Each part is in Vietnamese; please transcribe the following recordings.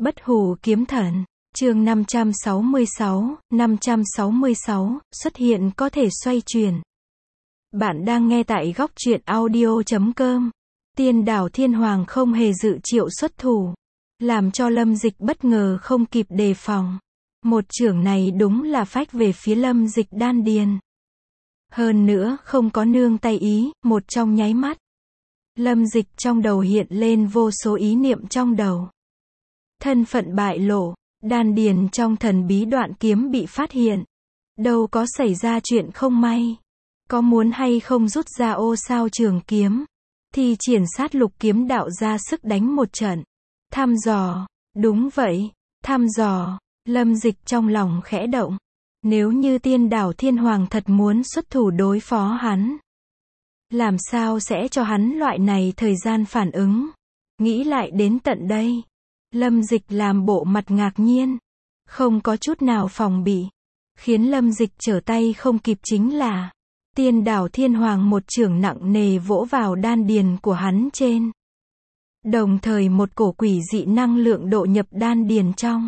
Bất hủ kiếm thần, chương 566, xuất hiện có thể xoay chuyển. Bạn đang nghe tại góc truyện audio.com. Tiên đảo Thiên Hoàng không hề dự triệu xuất thủ, làm cho Lâm Dịch bất ngờ không kịp đề phòng. Một chưởng này đúng là phách về phía Lâm Dịch đan điền. Hơn nữa không có nương tay ý, một trong nháy mắt. Lâm Dịch trong đầu hiện lên vô số ý niệm trong đầu. Thân phận bại lộ, đan điền trong thần bí đoạn kiếm bị phát hiện. Đâu có xảy ra chuyện không may. Có muốn hay không rút ra ô sao trường kiếm, thì triển sát lục kiếm đạo ra sức đánh một trận. Thăm dò, đúng vậy, thăm dò. Lâm Dịch trong lòng khẽ động. Nếu như tiên đảo Thiên Hoàng thật muốn xuất thủ đối phó hắn, làm sao sẽ cho hắn loại này thời gian phản ứng. Nghĩ lại đến tận đây, Lâm Dịch làm bộ mặt ngạc nhiên, không có chút nào phòng bị. Khiến Lâm Dịch trở tay không kịp chính là tiên đảo Thiên Hoàng một chưởng nặng nề vỗ vào đan điền của hắn trên. Đồng thời một cổ quỷ dị năng lượng độ nhập đan điền trong.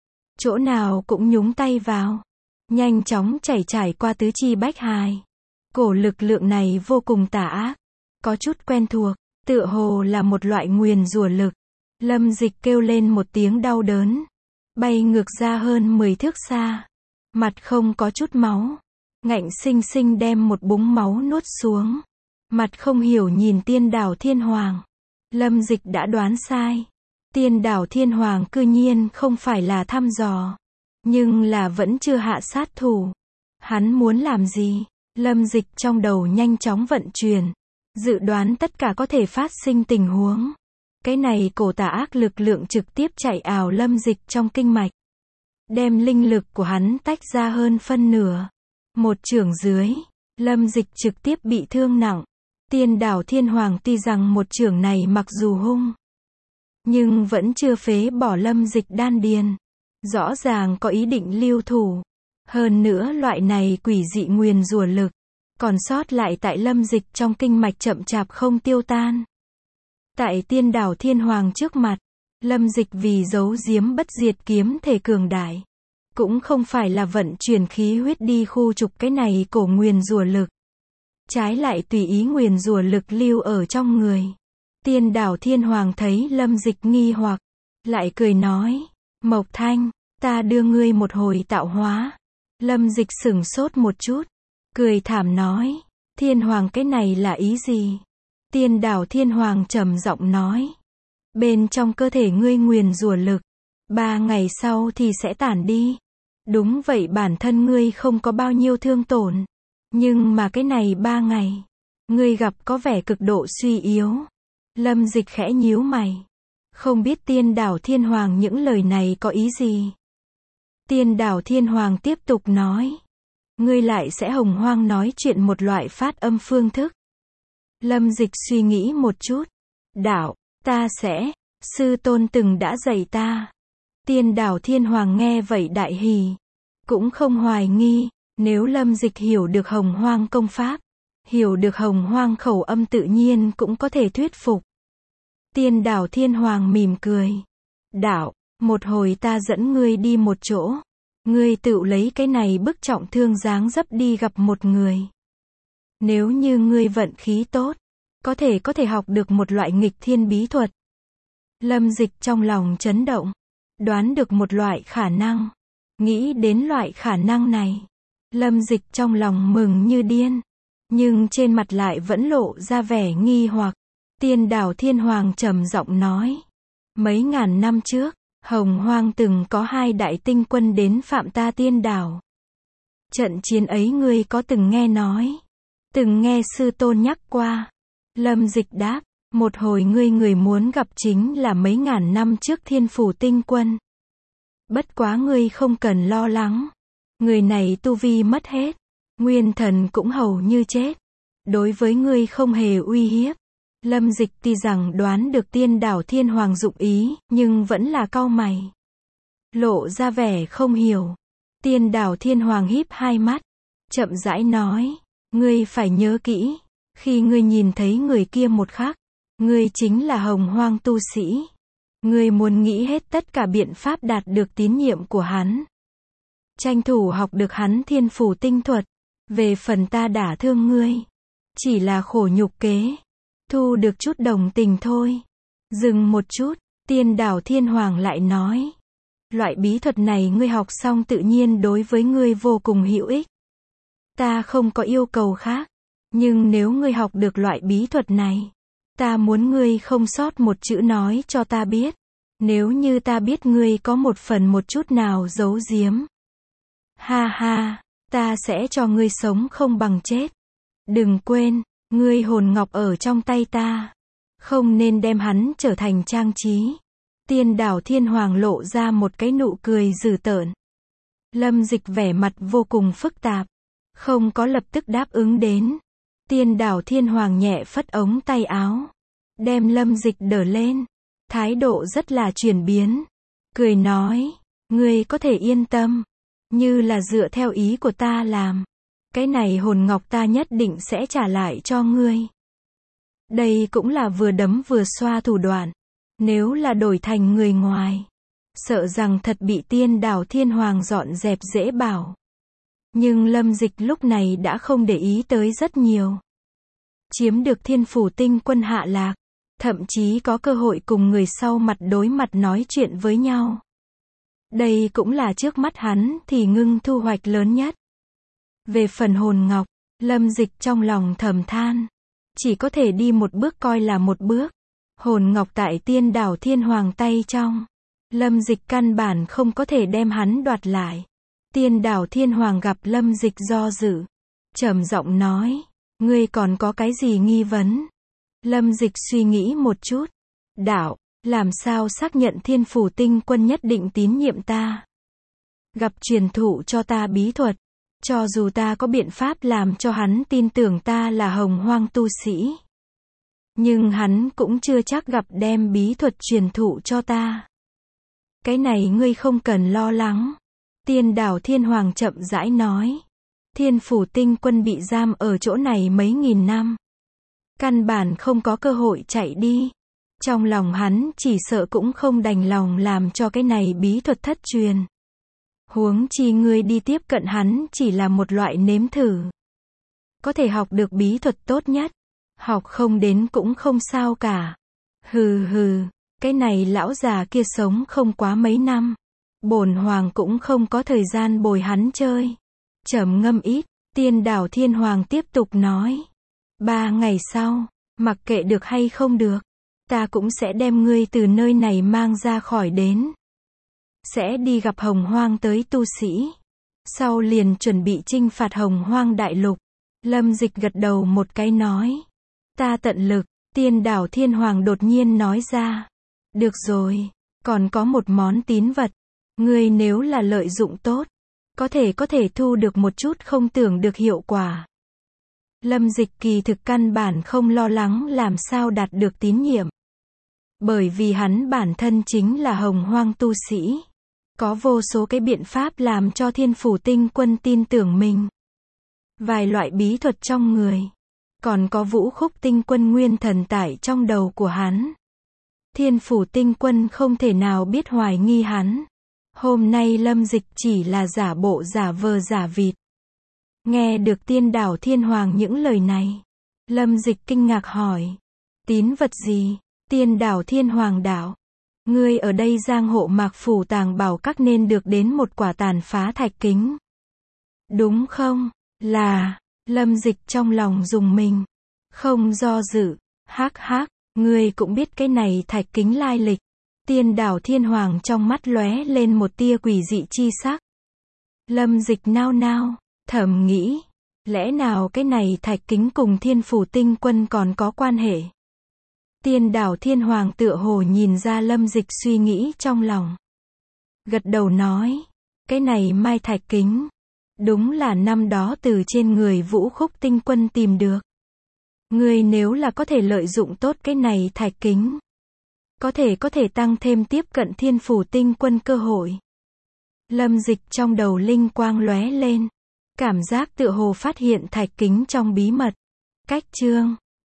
Chỗ nào cũng nhúng tay vào, nhanh chóng trải qua tứ chi bách hài. Cổ lực lượng này vô cùng tà ác, có chút quen thuộc, tựa hồ là một loại nguyền rủa lực. Lâm Dịch kêu lên một tiếng đau đớn, bay ngược ra hơn 10 thước xa. Mặt không có chút máu, ngạnh sinh sinh đem một búng máu nuốt xuống. Mặt không hiểu nhìn tiên đảo Thiên Hoàng. Lâm Dịch đã đoán sai. Tiên đảo Thiên Hoàng cư nhiên không phải là thăm dò, nhưng là vẫn chưa hạ sát thủ. Hắn muốn làm gì? Lâm Dịch trong đầu nhanh chóng vận chuyển, dự đoán tất cả có thể phát sinh tình huống. Cái này cổ tà ác lực lượng trực tiếp chạy ào Lâm Dịch trong kinh mạch, đem linh lực của hắn tách ra hơn phân nửa. Một chưởng dưới, Lâm Dịch trực tiếp bị thương nặng. Tiên đảo Thiên Hoàng tuy rằng một chưởng này mặc dù hung, nhưng vẫn chưa phế bỏ Lâm Dịch đan điền. Rõ ràng có ý định lưu thủ. Hơn nữa loại này quỷ dị nguyền rủa lực còn sót lại tại Lâm Dịch trong kinh mạch chậm chạp không tiêu tan. Tại tiên đảo Thiên Hoàng trước mặt, Lâm Dịch vì giấu giếm bất diệt kiếm thể cường đại, cũng không phải là vận chuyển khí huyết đi khu trục cái này cổ nguyền rủa lực, trái lại tùy ý nguyền rủa lực lưu ở trong người. Tiên đảo Thiên Hoàng thấy Lâm Dịch nghi hoặc, lại cười nói, Mộc Thanh, ta đưa ngươi một hồi tạo hóa. Lâm Dịch sửng sốt một chút, cười thảm nói, Thiên Hoàng cái này là ý gì? Tiên đảo Thiên Hoàng trầm giọng nói, bên trong cơ thể ngươi nguyền rủa lực, 3 ngày sau thì sẽ tản đi. Đúng vậy, bản thân ngươi không có bao nhiêu thương tổn, nhưng mà cái này 3 ngày, ngươi gặp có vẻ cực độ suy yếu. Lâm Dịch khẽ nhíu mày, không biết tiên đảo Thiên Hoàng những lời này có ý gì. Tiên đảo Thiên Hoàng tiếp tục nói, ngươi lại sẽ hồng hoang nói chuyện một loại phát âm phương thức. Lâm Dịch suy nghĩ một chút, đạo, ta sẽ, sư tôn từng đã dạy ta. Tiên đảo Thiên Hoàng nghe vậy đại hỉ, cũng không hoài nghi, nếu Lâm Dịch hiểu được hồng hoang công pháp, hiểu được hồng hoang khẩu âm tự nhiên cũng có thể thuyết phục. Tiên đảo Thiên Hoàng mỉm cười, đạo, một hồi ta dẫn ngươi đi một chỗ, ngươi tự lấy cái này bức trọng thương dáng dấp đi gặp một người. Nếu như ngươi vận khí tốt, có thể học được một loại nghịch thiên bí thuật. Lâm Dịch trong lòng chấn động, đoán được một loại khả năng. Nghĩ đến loại khả năng này, Lâm Dịch trong lòng mừng như điên, nhưng trên mặt lại vẫn lộ ra vẻ nghi hoặc. Tiên đảo Thiên Hoàng trầm giọng nói, mấy ngàn năm trước, hồng hoang từng có 2 đại tinh quân đến phạm ta tiên đảo. Trận chiến ấy ngươi có từng nghe nói? Từng nghe sư tôn nhắc qua. Lâm Dịch đáp, một hồi ngươi muốn gặp chính là mấy ngàn năm trước Thiên Phủ tinh quân. Bất quá ngươi không cần lo lắng, người này tu vi mất hết, nguyên thần cũng hầu như chết, đối với ngươi không hề uy hiếp. Lâm Dịch tuy rằng đoán được tiên đảo Thiên Hoàng dụng ý, nhưng vẫn là cau mày, lộ ra vẻ không hiểu. Tiên đảo Thiên Hoàng híp hai mắt, chậm rãi nói, ngươi phải nhớ kỹ, khi ngươi nhìn thấy người kia một khắc, ngươi chính là hồng hoang tu sĩ. Ngươi muốn nghĩ hết tất cả biện pháp đạt được tín nhiệm của hắn. Tranh thủ học được hắn thiên phủ tinh thuật. Về phần ta đả thương ngươi. Chỉ là khổ nhục kế. Thu được chút đồng tình thôi. Dừng một chút, Tiên Đảo Thiên Hoàng lại nói. Loại bí thuật này ngươi học xong tự nhiên đối với ngươi vô cùng hữu ích. Ta không có yêu cầu khác. Nhưng nếu ngươi học được loại bí thuật này, ta muốn ngươi không sót một chữ nói cho ta biết. Nếu như ta biết ngươi có một phần một chút nào giấu giếm. Ha ha, ta sẽ cho ngươi sống không bằng chết. Đừng quên, ngươi hồn ngọc ở trong tay ta. Không nên đem hắn trở thành trang trí. Tiên Đảo Thiên Hoàng lộ ra một cái nụ cười dữ tợn. Lâm Dịch vẻ mặt vô cùng phức tạp. Không có lập tức đáp ứng đến. Tiên Đảo Thiên Hoàng nhẹ phất ống tay áo. Đem Lâm Dịch đỡ lên. Thái độ rất là chuyển biến. Cười nói. Ngươi có thể yên tâm. Như là dựa theo ý của ta làm. Cái này hồn ngọc ta nhất định sẽ trả lại cho ngươi. Đây cũng là vừa đấm vừa xoa thủ đoạn. Nếu là đổi thành người ngoài, sợ rằng thật bị Tiên Đảo Thiên Hoàng dọn dẹp dễ bảo. Nhưng Lâm Dịch lúc này đã không để ý tới rất nhiều. Chiếm được Thiên Phủ Tinh Quân hạ lạc, thậm chí có cơ hội cùng người sau mặt đối mặt nói chuyện với nhau. Đây cũng là trước mắt hắn thì ngưng thu hoạch lớn nhất. Về phần hồn ngọc, Lâm Dịch trong lòng thầm than. Chỉ có thể đi một bước coi là một bước. Hồn ngọc tại Tiên Đảo Thiên Hoàng tay trong. Lâm Dịch căn bản không có thể đem hắn đoạt lại. Tiên Đảo Thiên Hoàng gặp Lâm Dịch do dự. Trầm giọng nói. Ngươi còn có cái gì nghi vấn? Lâm Dịch suy nghĩ một chút. Đạo, làm sao xác nhận Thiên Phủ Tinh Quân nhất định tín nhiệm ta? Gặp truyền thụ cho ta bí thuật. Cho dù ta có biện pháp làm cho hắn tin tưởng ta là hồng hoang tu sĩ. Nhưng hắn cũng chưa chắc gặp đem bí thuật truyền thụ cho ta. Cái này ngươi không cần lo lắng. Tiên Đảo Thiên Hoàng chậm rãi nói. Thiên Phủ Tinh Quân bị giam ở chỗ này mấy nghìn năm. Căn bản không có cơ hội chạy đi. Trong lòng hắn chỉ sợ cũng không đành lòng làm cho cái này bí thuật thất truyền. Huống chi ngươi đi tiếp cận hắn chỉ là một loại nếm thử. Có thể học được bí thuật tốt nhất. Học không đến cũng không sao cả. Hừ hừ, cái này lão già kia sống không quá mấy năm. Bổn hoàng cũng không có thời gian bồi hắn chơi. Trầm ngâm ít, Tiên Đảo Thiên Hoàng tiếp tục nói. 3 ngày sau, mặc kệ được hay không được, ta cũng sẽ đem ngươi từ nơi này mang ra khỏi đến. Sẽ đi gặp hồng hoang tới tu sĩ. Sau liền chuẩn bị chinh phạt hồng hoang đại lục. Lâm Dịch gật đầu một cái nói. Ta tận lực. Tiên Đảo Thiên Hoàng đột nhiên nói ra. Được rồi, còn có một món tín vật. Ngươi nếu là lợi dụng tốt, có thể thu được một chút không tưởng được hiệu quả. Lâm Dịch kỳ thực căn bản không lo lắng làm sao đạt được tín nhiệm. Bởi vì hắn bản thân chính là hồng hoang tu sĩ. Có vô số cái biện pháp làm cho Thiên Phủ Tinh Quân tin tưởng mình. Vài loại bí thuật trong người. Còn có Vũ Khúc Tinh Quân nguyên thần tải trong đầu của hắn. Thiên Phủ Tinh Quân không thể nào biết hoài nghi hắn. Hôm nay Lâm Dịch chỉ là giả bộ giả vờ giả vịt. Nghe được Tiên Đảo Thiên Hoàng những lời này. Lâm Dịch kinh ngạc hỏi. Tín vật gì? Tiên Đảo Thiên Hoàng đạo. Ngươi ở đây giang hộ mạc phủ tàng bảo các nên được đến một quả tàn phá thạch kính. Đúng không? Là, Lâm Dịch trong lòng rùng mình. Không do dự, hắc hắc, ngươi cũng biết cái này thạch kính lai lịch. Tiên Đảo Thiên Hoàng trong mắt lóe lên một tia quỷ dị chi sắc. Lâm Dịch nao nao, thầm nghĩ, lẽ nào cái này thạch kính cùng Thiên Phủ Tinh Quân còn có quan hệ? Tiên Đảo Thiên Hoàng tựa hồ nhìn ra Lâm Dịch suy nghĩ trong lòng. Gật đầu nói, cái này mai thạch kính, đúng là năm đó từ trên người Vũ Khúc Tinh Quân tìm được. Ngươi nếu là có thể lợi dụng tốt cái này thạch kính, có thể tăng thêm tiếp cận Thiên Phủ Tinh Quân cơ hội. Lâm Dịch trong đầu linh quang lóe lên, cảm giác tựa hồ phát hiện thạch kính trong bí mật. Cách chương